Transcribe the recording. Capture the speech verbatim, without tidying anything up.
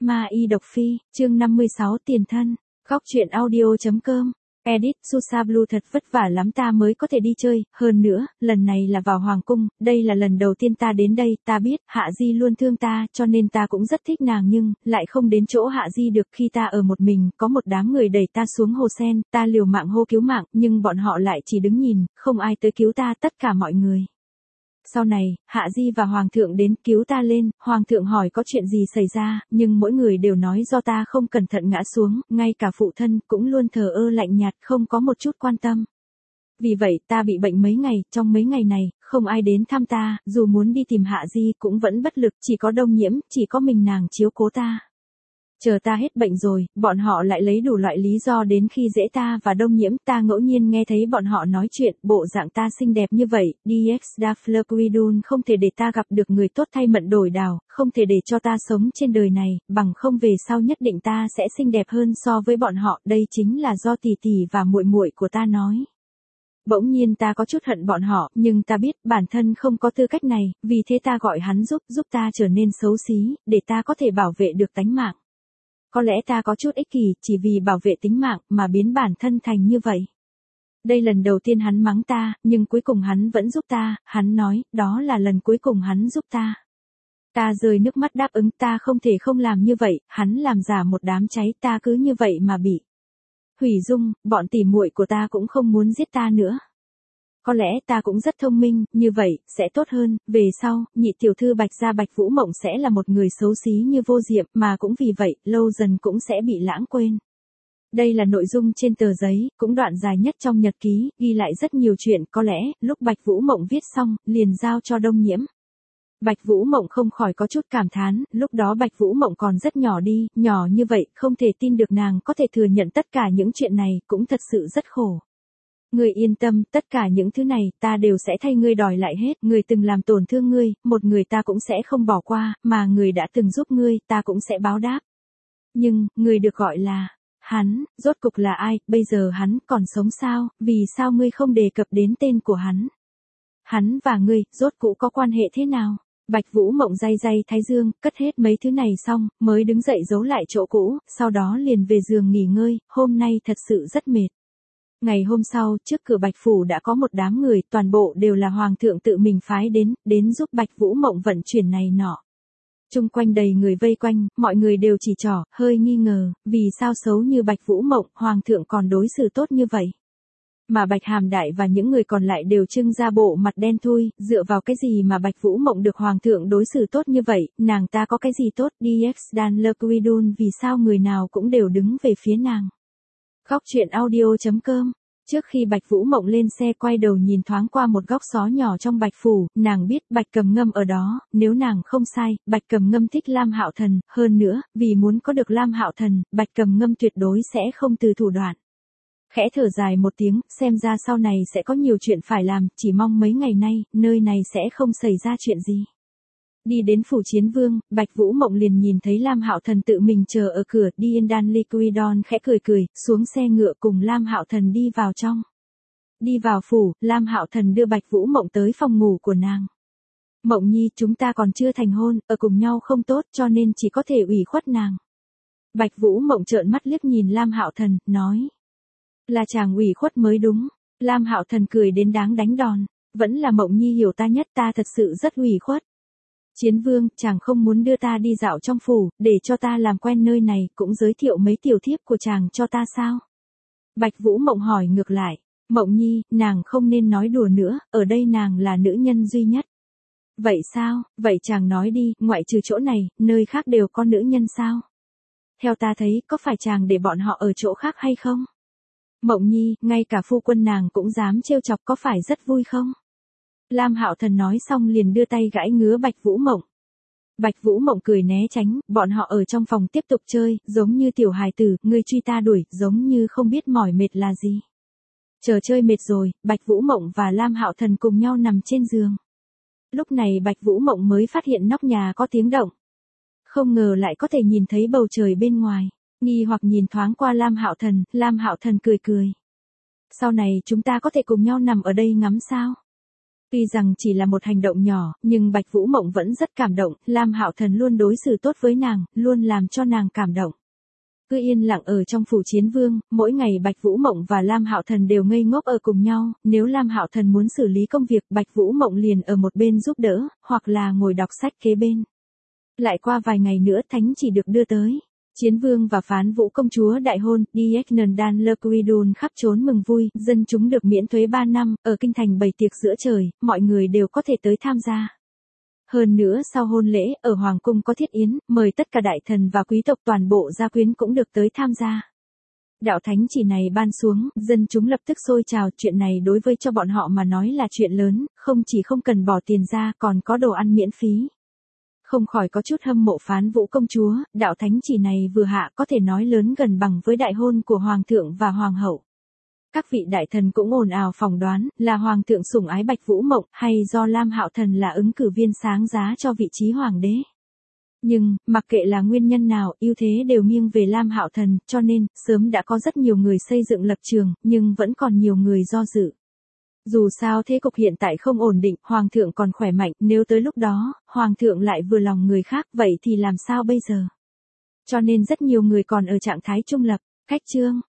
Ma Y Độc Phi, chương năm mươi sáu tiền thân. Góc truyện audio.com. Edit, Susa Blue thật vất vả lắm ta mới có thể đi chơi, hơn nữa, lần này là vào Hoàng Cung, đây là lần đầu tiên ta đến đây, ta biết, Hạ Di luôn thương ta, cho nên ta cũng rất thích nàng nhưng, lại không đến chỗ Hạ Di được khi ta ở một mình, có một đám người đẩy ta xuống hồ sen, ta liều mạng hô cứu mạng, nhưng bọn họ lại chỉ đứng nhìn, không ai tới cứu ta, tất cả mọi người. Sau này, Hạ Di và Hoàng thượng đến cứu ta lên, Hoàng thượng hỏi có chuyện gì xảy ra, nhưng mỗi người đều nói do ta không cẩn thận ngã xuống, ngay cả phụ thân cũng luôn thờ ơ lạnh nhạt, không có một chút quan tâm. Vì vậy ta bị bệnh mấy ngày, trong mấy ngày này, không ai đến thăm ta, dù muốn đi tìm Hạ Di cũng vẫn bất lực, chỉ có Đông Nhiễm, chỉ có mình nàng chiếu cố ta. Chờ ta hết bệnh rồi, bọn họ lại lấy đủ loại lý do đến khi dễ ta và Đông Nhiễm, ta ngẫu nhiên nghe thấy bọn họ nói chuyện, bộ dạng ta xinh đẹp như vậy, đê ích Daflurquidun không thể để ta gặp được người tốt thay mận đổi đảo, không thể để cho ta sống trên đời này, bằng không về sau nhất định ta sẽ xinh đẹp hơn so với bọn họ, đây chính là do tỷ tỷ và muội muội của ta nói. Bỗng nhiên ta có chút hận bọn họ, nhưng ta biết bản thân không có tư cách này, vì thế ta gọi hắn giúp, giúp ta trở nên xấu xí, để ta có thể bảo vệ được tánh mạng. Có lẽ ta có chút ích kỷ, chỉ vì bảo vệ tính mạng, mà biến bản thân thành như vậy. Đây lần đầu tiên hắn mắng ta, nhưng cuối cùng hắn vẫn giúp ta, hắn nói, đó là lần cuối cùng hắn giúp ta. Ta rơi nước mắt đáp ứng, ta không thể không làm như vậy, hắn làm giả một đám cháy, ta cứ như vậy mà bị hủy dung, bọn tỉ muội của ta cũng không muốn giết ta nữa. Có lẽ ta cũng rất thông minh, như vậy, sẽ tốt hơn, về sau, nhị tiểu thư Bạch gia Bạch Vũ Mộng sẽ là một người xấu xí như vô diệm, mà cũng vì vậy, lâu dần cũng sẽ bị lãng quên. Đây là nội dung trên tờ giấy, cũng đoạn dài nhất trong nhật ký, ghi lại rất nhiều chuyện, có lẽ, lúc Bạch Vũ Mộng viết xong, liền giao cho Đông Nhiễm. Bạch Vũ Mộng không khỏi có chút cảm thán, lúc đó Bạch Vũ Mộng còn rất nhỏ đi, nhỏ như vậy, không thể tin được nàng có thể thừa nhận tất cả những chuyện này, cũng thật sự rất khổ. Ngươi yên tâm, tất cả những thứ này, ta đều sẽ thay ngươi đòi lại hết, người từng làm tổn thương ngươi, một người ta cũng sẽ không bỏ qua, mà người đã từng giúp ngươi, ta cũng sẽ báo đáp. Nhưng, người được gọi là, hắn, rốt cục là ai, bây giờ hắn còn sống sao, vì sao ngươi không đề cập đến tên của hắn? Hắn và ngươi, rốt cũ có quan hệ thế nào? Bạch Vũ Mộng day day thái dương, cất hết mấy thứ này xong, mới đứng dậy giấu lại chỗ cũ, sau đó liền về giường nghỉ ngơi, hôm nay thật sự rất mệt. Ngày hôm sau, trước cửa Bạch Phủ đã có một đám người, toàn bộ đều là Hoàng thượng tự mình phái đến, đến giúp Bạch Vũ Mộng vận chuyển này nọ. Trung quanh đầy người vây quanh, mọi người đều chỉ trỏ, hơi nghi ngờ, vì sao xấu như Bạch Vũ Mộng, Hoàng thượng còn đối xử tốt như vậy. Mà Bạch Hàm Đại và những người còn lại đều trưng ra bộ mặt đen thui, dựa vào cái gì mà Bạch Vũ Mộng được Hoàng thượng đối xử tốt như vậy, nàng ta có cái gì tốt, đê ích Daflurquidun vì sao người nào cũng đều đứng về phía nàng. Góc truyện audio.com. Trước khi Bạch Vũ Mộng lên xe quay đầu nhìn thoáng qua một góc xó nhỏ trong Bạch Phủ, nàng biết Bạch Cầm Ngâm ở đó, nếu nàng không sai, Bạch Cầm Ngâm thích Lam Hạo Thần, hơn nữa, vì muốn có được Lam Hạo Thần, Bạch Cầm Ngâm tuyệt đối sẽ không từ thủ đoạn. Khẽ thở dài một tiếng, xem ra sau này sẽ có nhiều chuyện phải làm, chỉ mong mấy ngày nay, nơi này sẽ không xảy ra chuyện gì. Đi đến phủ Chiến Vương, Bạch Vũ Mộng liền nhìn thấy Lam Hạo Thần tự mình chờ ở cửa, Diên Liquidon khẽ cười cười, xuống xe ngựa cùng Lam Hạo Thần đi vào trong. Đi vào phủ, Lam Hạo Thần đưa Bạch Vũ Mộng tới phòng ngủ của nàng. Mộng Nhi, chúng ta còn chưa thành hôn, ở cùng nhau không tốt cho nên chỉ có thể ủy khuất nàng. Bạch Vũ Mộng trợn mắt liếc nhìn Lam Hạo Thần, nói. Là chàng ủy khuất mới đúng. Lam Hạo Thần cười đến đáng đánh đòn. Vẫn là Mộng Nhi hiểu ta nhất, ta thật sự rất ủy khuất. Chiến Vương, chàng không muốn đưa ta đi dạo trong phủ, để cho ta làm quen nơi này, cũng giới thiệu mấy tiểu thiếp của chàng cho ta sao? Bạch Vũ Mộng hỏi ngược lại. Mộng Nhi, nàng không nên nói đùa nữa, ở đây nàng là nữ nhân duy nhất. Vậy sao, vậy chàng nói đi, ngoại trừ chỗ này, nơi khác đều có nữ nhân sao? Theo ta thấy, có phải chàng để bọn họ ở chỗ khác hay không? Mộng Nhi, ngay cả phu quân nàng cũng dám trêu chọc, có phải rất vui không? Lam Hạo Thần nói xong liền đưa tay gãi ngứa Bạch Vũ Mộng. Bạch Vũ Mộng cười né tránh, bọn họ ở trong phòng tiếp tục chơi, giống như tiểu hài tử, ngươi truy ta đuổi, giống như không biết mỏi mệt là gì. Chờ chơi mệt rồi, Bạch Vũ Mộng và Lam Hạo Thần cùng nhau nằm trên giường. Lúc này Bạch Vũ Mộng mới phát hiện nóc nhà có tiếng động. Không ngờ lại có thể nhìn thấy bầu trời bên ngoài. Nghi hoặc nhìn thoáng qua Lam Hạo Thần, Lam Hạo Thần cười cười. Sau này chúng ta có thể cùng nhau nằm ở đây ngắm sao? Tuy rằng chỉ là một hành động nhỏ, nhưng Bạch Vũ Mộng vẫn rất cảm động, Lam Hạo Thần luôn đối xử tốt với nàng, luôn làm cho nàng cảm động. Cứ yên lặng ở trong phủ Chiến Vương, mỗi ngày Bạch Vũ Mộng và Lam Hạo Thần đều ngây ngốc ở cùng nhau, nếu Lam Hạo Thần muốn xử lý công việc, Bạch Vũ Mộng liền ở một bên giúp đỡ, hoặc là ngồi đọc sách kế bên. Lại qua vài ngày nữa thánh chỉ được đưa tới. Chiến Vương và Phán Vũ công chúa đại hôn, Dieknundan Lequidun khắp trốn mừng vui, dân chúng được miễn thuế ba năm, ở kinh thành bày tiệc giữa trời, mọi người đều có thể tới tham gia. Hơn nữa sau hôn lễ, ở Hoàng cung có thiết yến, mời tất cả đại thần và quý tộc toàn bộ gia quyến cũng được tới tham gia. Đạo thánh chỉ này ban xuống, dân chúng lập tức sôi trào, chuyện này đối với cho bọn họ mà nói là chuyện lớn, không chỉ không cần bỏ tiền ra còn có đồ ăn miễn phí. Không khỏi có chút hâm mộ Phán Vũ công chúa, đạo thánh chỉ này vừa hạ có thể nói lớn gần bằng với đại hôn của Hoàng thượng và Hoàng hậu. Các vị đại thần cũng ồn ào phỏng đoán, là Hoàng thượng sủng ái Bạch Vũ Mộng, hay do Lam Hạo Thần là ứng cử viên sáng giá cho vị trí Hoàng đế. Nhưng, mặc kệ là nguyên nhân nào, ưu thế đều nghiêng về Lam Hạo Thần, cho nên, sớm đã có rất nhiều người xây dựng lập trường, nhưng vẫn còn nhiều người do dự. Dù sao thế cục hiện tại không ổn định, Hoàng thượng còn khỏe mạnh, nếu tới lúc đó, Hoàng thượng lại vừa lòng người khác, vậy thì làm sao bây giờ? Cho nên rất nhiều người còn ở trạng thái trung lập. Khách chương